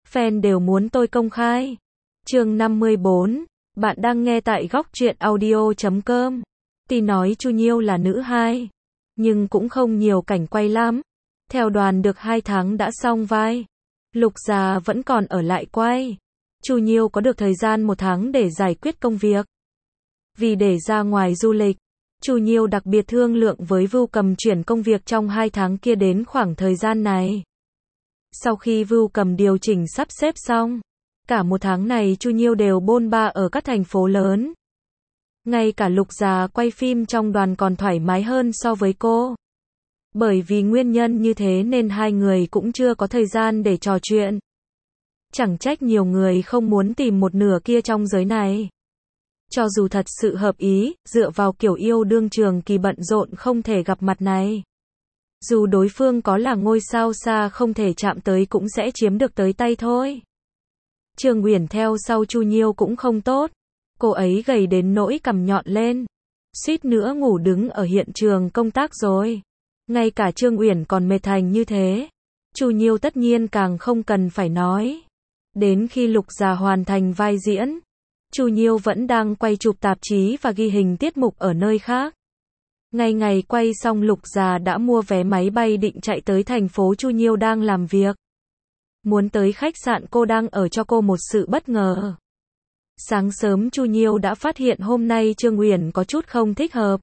fan đều muốn tôi công khai. Chương 54, bạn đang nghe tại góc truyện audio.com. Tuy nói Chu Nhiêu là nữ hai, nhưng cũng không nhiều cảnh quay lắm. Theo đoàn được 2 tháng đã xong vai. Lục Già vẫn còn ở lại quay. Chu Nhiêu có được thời gian 1 tháng để giải quyết công việc. Vì để ra ngoài du lịch, Chu Nhiêu đặc biệt thương lượng với Vưu Cầm chuyển công việc trong 2 tháng kia đến khoảng thời gian này. Sau khi Vưu Cầm điều chỉnh sắp xếp xong, cả 1 tháng này Chu Nhiêu đều bôn ba ở các thành phố lớn. Ngay cả Lục Già quay phim trong đoàn còn thoải mái hơn so với cô. Bởi vì nguyên nhân như thế nên hai người cũng chưa có thời gian để trò chuyện. Chẳng trách nhiều người không muốn tìm một nửa kia trong giới này. Cho dù thật sự hợp ý, dựa vào kiểu yêu đương trường kỳ bận rộn không thể gặp mặt này. Dù đối phương có là ngôi sao xa không thể chạm tới cũng sẽ chiếm được tới tay thôi. Trương Uyển theo sau Chu Nhiêu cũng không tốt. Cô ấy gầy đến nỗi cằm nhọn lên. Suýt nữa ngủ đứng ở hiện trường công tác rồi. Ngay cả Trương Uyển còn mệt thành như thế. Chu Nhiêu tất nhiên càng không cần phải nói. Đến khi Lục Già hoàn thành vai diễn, Chu Nhiêu vẫn đang quay chụp tạp chí và ghi hình tiết mục ở nơi khác. Ngày quay xong Lục Già đã mua vé máy bay định chạy tới thành phố Chu Nhiêu đang làm việc. Muốn tới khách sạn cô đang ở cho cô một sự bất ngờ. Sáng sớm Chu Nhiêu đã phát hiện hôm nay Trương Uyển có chút không thích hợp.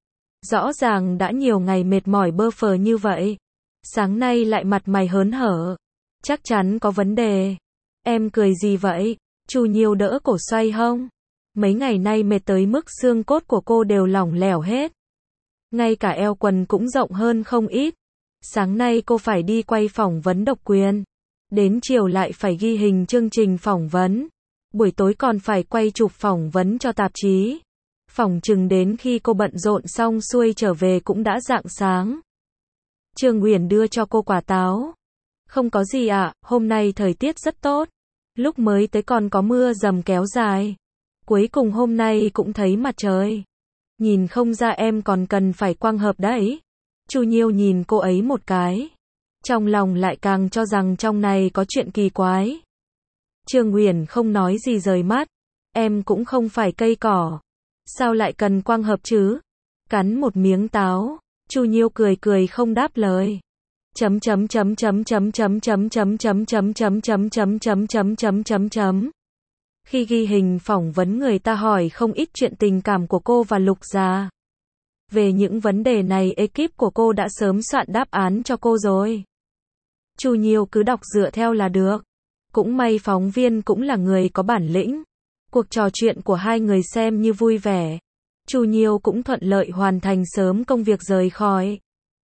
Rõ ràng đã nhiều ngày mệt mỏi bơ phờ như vậy. Sáng nay lại mặt mày hớn hở. Chắc chắn có vấn đề. Em cười gì vậy? Chu Nhiêu đỡ cổ xoay hông. Mấy ngày nay mệt tới mức xương cốt của cô đều lỏng lẻo hết. Ngay cả eo quần cũng rộng hơn không ít. Sáng nay cô phải đi quay phỏng vấn độc quyền. Đến chiều lại phải ghi hình chương trình phỏng vấn. Buổi tối còn phải quay chụp phỏng vấn cho tạp chí. Phỏng chừng đến khi cô bận rộn xong xuôi trở về cũng đã rạng sáng. Trương Uyển đưa cho cô quả táo. Không có gì ạ, hôm nay thời tiết rất tốt. Lúc mới tới còn có mưa dầm kéo dài. Cuối cùng hôm nay cũng thấy mặt trời. Nhìn không ra em còn cần phải quang hợp đấy. Chu Nhiêu nhìn cô ấy một cái. Trong lòng lại càng cho rằng trong này có chuyện kỳ quái. Trương Uyển không nói gì rời mắt. Em cũng không phải cây cỏ. Sao lại cần quang hợp chứ? Cắn một miếng táo. Chu Nhiêu cười cười không đáp lời. Khi ghi hình phỏng vấn người ta hỏi không ít chuyện tình cảm của cô và Lục Già. Về những vấn đề này ekip của cô đã sớm soạn đáp án cho cô rồi. Chu Nhiêu cứ đọc dựa theo là được. Cũng may phóng viên cũng là người có bản lĩnh. Cuộc trò chuyện của hai người xem như vui vẻ. Chu Nhiêu cũng thuận lợi hoàn thành sớm công việc rời khỏi.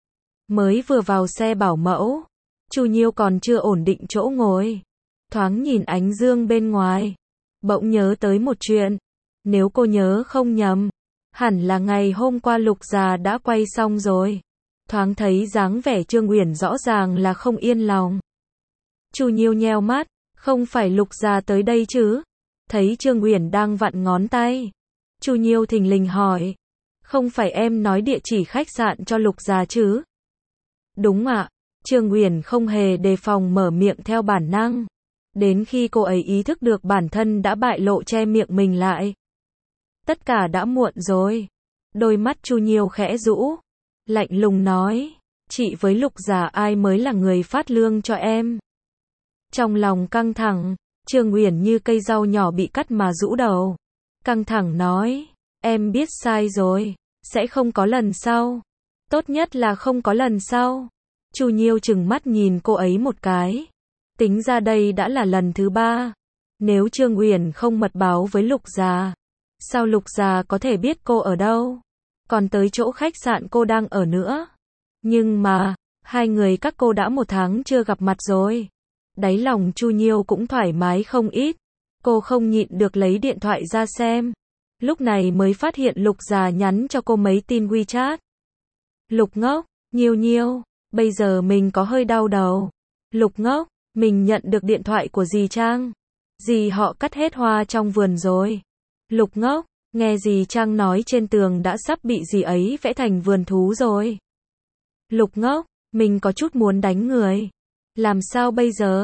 Mới vừa vào xe bảo mẫu, Chu Nhiêu còn chưa ổn định chỗ ngồi. Thoáng nhìn ánh dương bên ngoài. Bỗng nhớ tới một chuyện. Nếu cô nhớ không nhầm, hẳn là ngày hôm qua Lục Già đã quay xong rồi. Thoáng thấy dáng vẻ Trương Uyển rõ ràng là không yên lòng. Chu Nhiêu nheo mắt, không phải Lục Già tới đây chứ? Thấy Trương Uyển đang vặn ngón tay. Chu Nhiêu thình lình hỏi. Không phải em nói địa chỉ khách sạn cho Lục Già chứ? Đúng ạ. Trương Uyển không hề đề phòng mở miệng theo bản năng. Đến khi cô ấy ý thức được bản thân đã bại lộ che miệng mình lại. Tất cả đã muộn rồi. Đôi mắt Chu Nhiêu khẽ rũ. Lạnh lùng nói. Chị với Lục Già ai mới là người phát lương cho em? Trong lòng căng thẳng, Trương Uyển như cây rau nhỏ bị cắt mà rũ đầu. Căng thẳng nói. Em biết sai rồi. Sẽ không có lần sau. Tốt nhất là không có lần sau. Chu Nhiêu trừng mắt nhìn cô ấy một cái. Tính ra đây đã là lần thứ 3. Nếu Trương Uyển không mật báo với Lục Già, sao Lục Già có thể biết cô ở đâu? Còn tới chỗ khách sạn cô đang ở nữa. Nhưng mà, hai người các cô đã 1 tháng chưa gặp mặt rồi. Đáy lòng Chu Nhiêu cũng thoải mái không ít. Cô không nhịn được lấy điện thoại ra xem. Lúc này mới phát hiện Lục Già nhắn cho cô mấy tin WeChat. Lục ngốc, Nhiêu Nhiêu, bây giờ mình có hơi đau đầu. Lục ngốc, mình nhận được điện thoại của dì Trang. Dì họ cắt hết hoa trong vườn rồi. Lục ngốc, nghe dì Trang nói trên tường đã sắp bị dì ấy vẽ thành vườn thú rồi. Lục ngốc, mình có chút muốn đánh người. Làm sao bây giờ?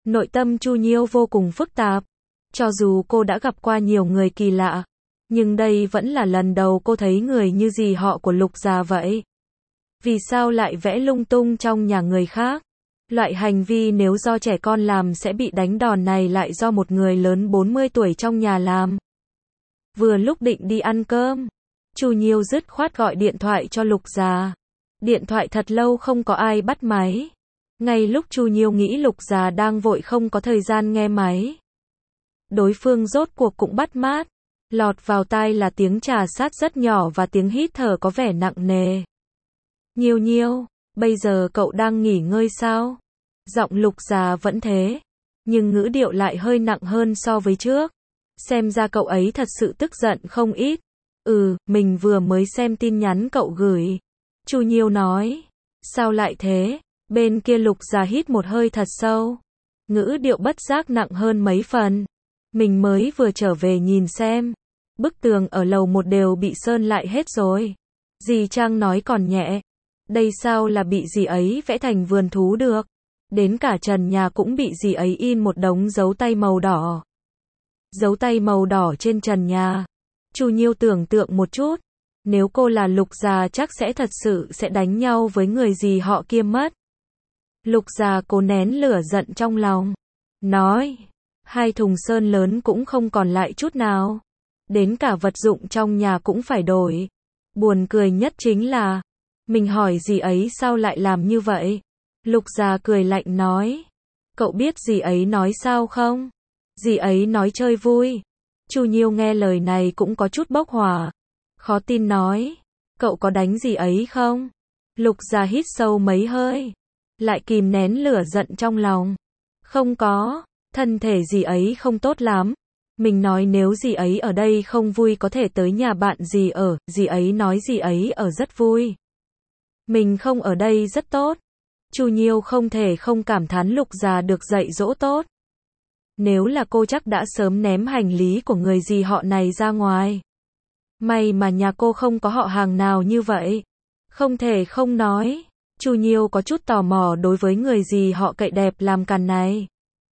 Nội tâm Chu Nhiêu vô cùng phức tạp. Cho dù cô đã gặp qua nhiều người kỳ lạ, nhưng đây vẫn là lần đầu cô thấy người như dì họ của Lục Già vậy. Vì sao lại vẽ lung tung trong nhà người khác? Loại hành vi nếu do trẻ con làm sẽ bị đánh đòn này lại do một người lớn 40 tuổi trong nhà làm. Vừa lúc định đi ăn cơm, Chu Nhiêu dứt khoát gọi điện thoại cho Lục Già. Điện thoại thật lâu không có ai bắt máy. Ngay lúc Chu Nhiêu nghĩ Lục Già đang vội không có thời gian nghe máy, đối phương rốt cuộc cũng bắt mát. Lọt vào tai là tiếng trà sát rất nhỏ và tiếng hít thở có vẻ nặng nề. Nhiêu Nhiêu, bây giờ cậu đang nghỉ ngơi sao? Giọng Lục Già vẫn thế, nhưng ngữ điệu lại hơi nặng hơn so với trước. Xem ra cậu ấy thật sự tức giận không ít. Mình vừa mới xem tin nhắn cậu gửi. Chu Nhiêu nói. Sao lại thế? Bên kia Lục Già hít một hơi thật sâu. Ngữ điệu bất giác nặng hơn mấy phần. Mình mới vừa trở về nhìn xem. Bức tường ở lầu 1 đều bị sơn lại hết rồi. Dì Trang nói còn nhẹ. Đây sao là bị dì ấy vẽ thành vườn thú được. Đến cả trần nhà cũng bị dì ấy in một đống dấu tay màu đỏ. Dấu tay màu đỏ trên trần nhà. Chu Nhiêu tưởng tượng một chút. Nếu cô là Lục Già chắc sẽ thật sự sẽ đánh nhau với người dì họ kia mất. Lục Già cố nén lửa giận trong lòng. Nói. 2 thùng sơn lớn cũng không còn lại chút nào. Đến cả vật dụng trong nhà cũng phải đổi. Buồn cười nhất chính là, mình hỏi dì ấy sao lại làm như vậy. Lục Già cười lạnh nói. Cậu biết dì ấy nói sao không? Dì ấy nói chơi vui. Chu Nhiêu nghe lời này cũng có chút bốc hỏa. Khó tin nói. Cậu có đánh dì ấy không? Lục Già hít sâu mấy hơi. Lại kìm nén lửa giận trong lòng. Không có. Thân thể dì ấy không tốt lắm. Mình nói nếu dì ấy ở đây không vui có thể tới nhà bạn dì ở. Dì ấy nói dì ấy ở rất vui. Mình không ở đây rất tốt. Chu Nhiêu không thể không cảm thán Lục Già được dạy dỗ tốt. Nếu là cô chắc đã sớm ném hành lý của người dì họ này ra ngoài. May mà nhà cô không có họ hàng nào như vậy. Không thể không nói. Chu Nhiêu có chút tò mò đối với người dì họ cậy đẹp làm càn này.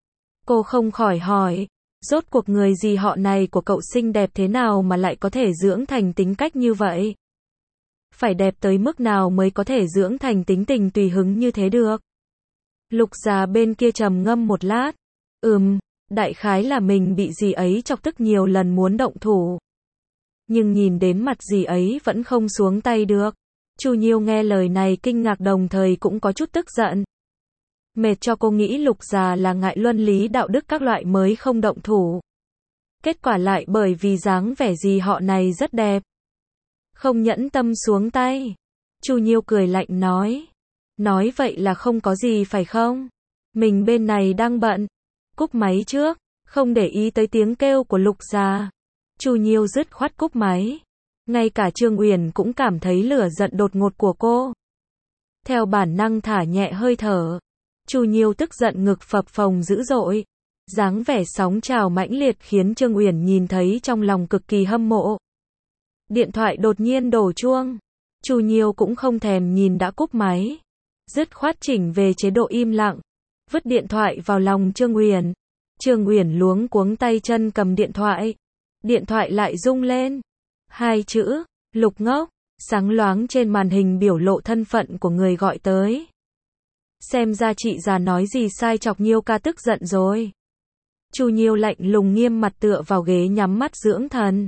Cô không khỏi hỏi. Rốt cuộc người dì họ này của cậu xinh đẹp thế nào mà lại có thể dưỡng thành tính cách như vậy? Phải đẹp tới mức nào mới có thể dưỡng thành tính tình tùy hứng như thế được? Lục Già bên kia trầm ngâm một lát. Đại khái là mình bị dì ấy chọc tức nhiều lần muốn động thủ. Nhưng nhìn đến mặt dì ấy vẫn không xuống tay được. Chu Nhiêu nghe lời này kinh ngạc đồng thời cũng có chút tức giận. Mệt cho cô nghĩ Lục Già là ngại luân lý đạo đức các loại mới không động thủ. Kết quả lại bởi vì dáng vẻ dì họ này rất đẹp. Không nhẫn tâm xuống tay. Chu Nhiêu cười lạnh nói. Nói vậy là không có gì phải không? Mình bên này đang bận. Cúp máy trước, không để ý tới tiếng kêu của Lục Già. Chu Nhiêu dứt khoát cúp máy. Ngay cả Trương Uyển cũng cảm thấy lửa giận đột ngột của cô. Theo bản năng thả nhẹ hơi thở. Chu Nhiêu tức giận ngực phập phồng dữ dội. Dáng vẻ sóng trào mãnh liệt khiến Trương Uyển nhìn thấy trong lòng cực kỳ hâm mộ. Điện thoại đột nhiên đổ chuông. Chu Nhiêu cũng không thèm nhìn đã cúp máy. Dứt khoát chỉnh về chế độ im lặng. Vứt điện thoại vào lòng Trương Uyển. Trương Uyển luống cuống tay chân cầm điện thoại. Điện thoại lại rung lên. 2 chữ, Lục Ngốc, sáng loáng trên màn hình biểu lộ thân phận của người gọi tới. Xem ra chị già nói gì sai chọc Nhiêu ca tức giận rồi. Chu Nhiêu lạnh lùng nghiêm mặt tựa vào ghế nhắm mắt dưỡng thần.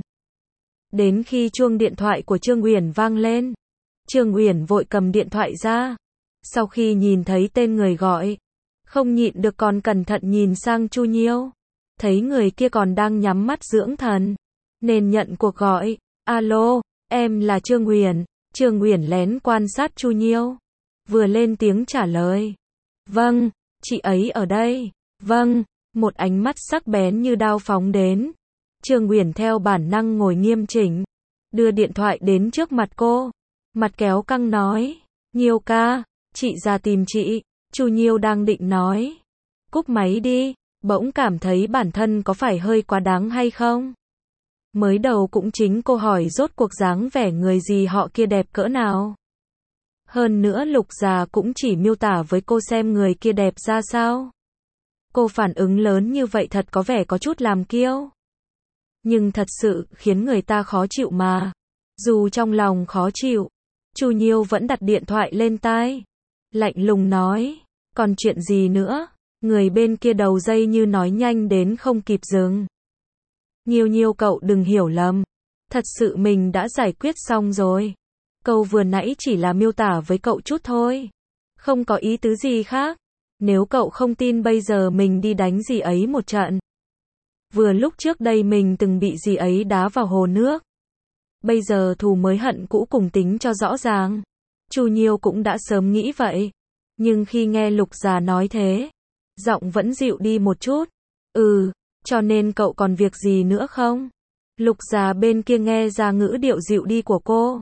Đến khi chuông điện thoại của Trương Uyển vang lên, Trương Uyển vội cầm điện thoại ra. Sau khi nhìn thấy tên người gọi, không nhịn được còn cẩn thận nhìn sang Chu Nhiêu. Thấy người kia còn đang nhắm mắt dưỡng thần, nên nhận cuộc gọi. Alo, em là Trương Uyển. Trương Uyển lén quan sát Chu Nhiêu. Vừa lên tiếng trả lời. Vâng, chị ấy ở đây. Vâng, một ánh mắt sắc bén như đao phóng đến. Trương Uyển theo bản năng ngồi nghiêm chỉnh. Đưa điện thoại đến trước mặt cô. Mặt kéo căng nói. Nhiêu ca, chị ra tìm chị. Chu Nhiêu đang định nói. Cúp máy đi. Bỗng cảm thấy bản thân có phải hơi quá đáng hay không? Mới đầu cũng chính cô hỏi rốt cuộc dáng vẻ người dì họ kia đẹp cỡ nào. Hơn nữa Lục Già cũng chỉ miêu tả với cô xem người kia đẹp ra sao. Cô phản ứng lớn như vậy thật có vẻ có chút làm kiêu. Nhưng thật sự khiến người ta khó chịu mà. Dù trong lòng khó chịu, Chu Nhiêu vẫn đặt điện thoại lên tai. Lạnh lùng nói, còn chuyện gì nữa? Người bên kia đầu dây như nói nhanh đến không kịp dừng. Nhiêu Nhiêu cậu đừng hiểu lầm. Thật sự mình đã giải quyết xong rồi. Câu vừa nãy chỉ là miêu tả với cậu chút thôi. Không có ý tứ gì khác. Nếu cậu không tin bây giờ mình đi đánh dì ấy một trận. Vừa lúc trước đây mình từng bị dì ấy đá vào hồ nước. Bây giờ thù mới hận cũ cùng tính cho rõ ràng. Chu Nhiêu cũng đã sớm nghĩ vậy. Nhưng khi nghe Lục Già nói thế, giọng vẫn dịu đi một chút. Cho nên cậu còn việc gì nữa không? Lục Già bên kia nghe ra ngữ điệu dịu đi của cô.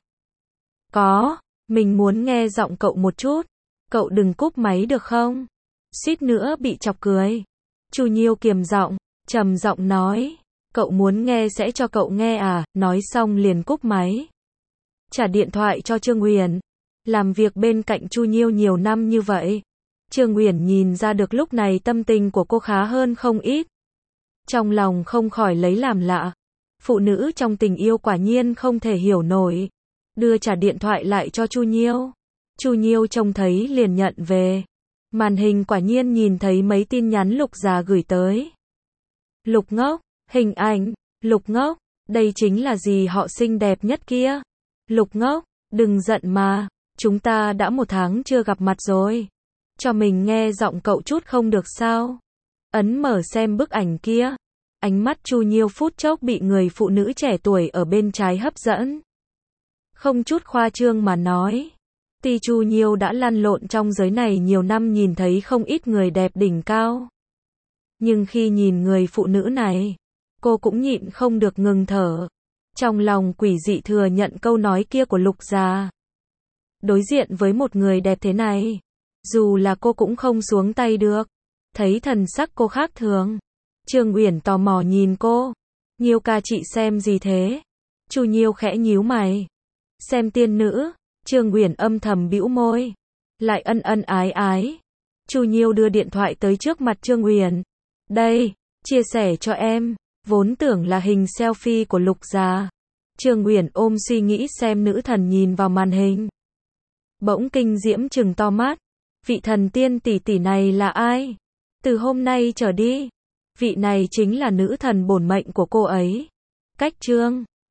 Có, mình muốn nghe giọng cậu một chút. Cậu đừng cúp máy được không? Suýt nữa bị chọc cười. Chu Nhiêu kiềm giọng, trầm giọng nói. Cậu muốn nghe sẽ cho cậu nghe à? Nói xong liền cúp máy. Trả điện thoại cho Trương Uyển. Làm việc bên cạnh Chu Nhiêu nhiều năm như vậy. Trương Uyển nhìn ra được lúc này tâm tình của cô khá hơn không ít. Trong lòng không khỏi lấy làm lạ. Phụ nữ trong tình yêu quả nhiên không thể hiểu nổi. Đưa trả điện thoại lại cho Chu Nhiêu. Chu Nhiêu trông thấy liền nhận về. Màn hình quả nhiên nhìn thấy mấy tin nhắn Lục Già gửi tới. Lục ngốc, hình ảnh, Lục ngốc, đây chính là gì họ xinh đẹp nhất kia. Lục ngốc, đừng giận mà, chúng ta đã 1 tháng chưa gặp mặt rồi. Cho mình nghe giọng cậu chút không được sao? Ấn mở xem bức ảnh kia. Ánh mắt Chu Nhiêu phút chốc bị người phụ nữ trẻ tuổi ở bên trái hấp dẫn. Không chút khoa trương mà nói. Tuy Chu Nhiêu đã lăn lộn trong giới này nhiều năm nhìn thấy không ít người đẹp đỉnh cao. Nhưng khi nhìn người phụ nữ này, cô cũng nhịn không được ngừng thở. Trong lòng quỷ dị thừa nhận câu nói kia của Lục Già. Đối diện với một người đẹp thế này, dù là cô cũng không xuống tay được. Thấy thần sắc cô khác thường, Trương Uyển tò mò nhìn cô. Nhiêu ca chị xem gì thế? Chu Nhiêu khẽ nhíu mày. Xem tiên nữ. Trương Uyển âm thầm bĩu môi. Lại ân ân ái ái. Chu Nhiêu đưa điện thoại tới trước mặt Trương Uyển. Đây, chia sẻ cho em. Vốn tưởng là hình selfie của Lục Già. Trương Uyển ôm suy nghĩ xem nữ thần nhìn vào màn hình. Bỗng kinh diễm trừng to mắt. Vị thần tiên tỷ tỷ này là ai? Từ hôm nay trở đi, vị này chính là nữ thần bổn mệnh của cô ấy. Cách Trương